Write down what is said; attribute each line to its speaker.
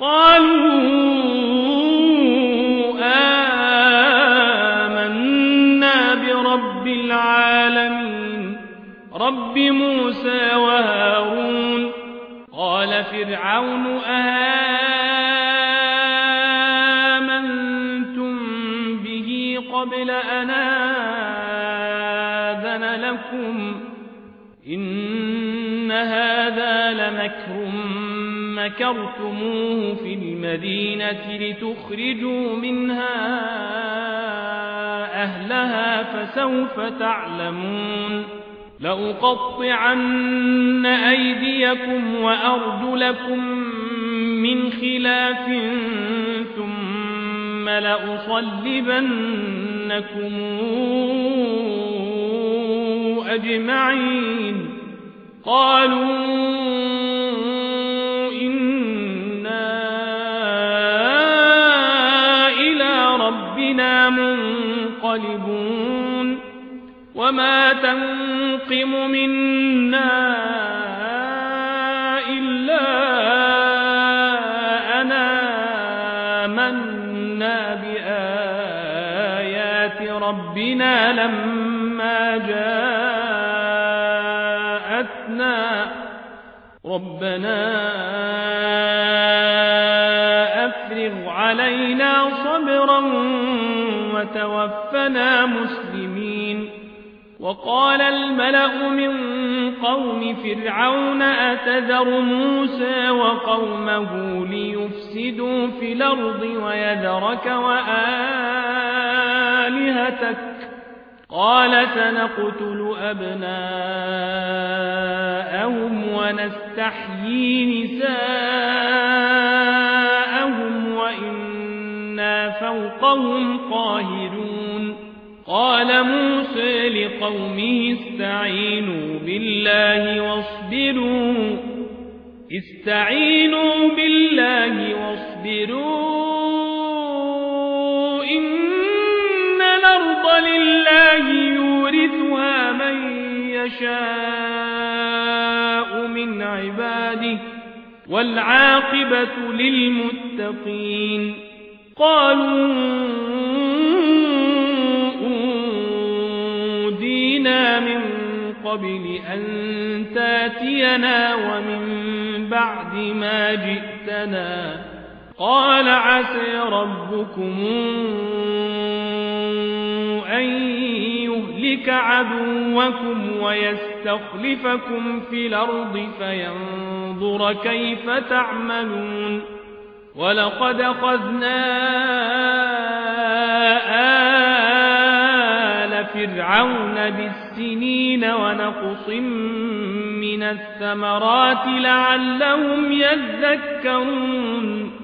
Speaker 1: قالوا آمنا برب العالمين رب موسى وهارون. قال فرعون آمنتم به قبل أن آذن لكم إن هذا لمكر مكرتموه في المدينة لتخرجوا منها أهلها فسوف تعلمون. لأقطعن أيديكم وأرجلكم من خلاف ثم لأصلبنكم أجمعين. قالوا إنا إلى ربنا منقلبون. وما تنقم منا إلا أن آمنا بآيات ربنا لما جاءتنا ربنا أفرغ علينا صبرا وتوفنا مسلمين. وقال الملأ من قوم فرعون أتذر موسى وقومه ليفسدوا في الأرض ويذرك وآلهتك قال سنقتل أبناءهم ونستحيي نساءهم وإنا فوقهم قاهرون. قال موسى لقومه استعينوا بالله واصبروا إن الأرض لله يورثها من يشاء من عباده والعاقبة للمتقين. قالوا أوذينا من قبل أن تاتينا ومن بعد ما جئتنا. قال عسى ربكم أن يهلك عدوكم ويستخلفكم في الأرض فينظر كيف تعملون. ولقد أخذنا آل فرعون بالسنين ونقص من الثمرات لعلهم يذكرون.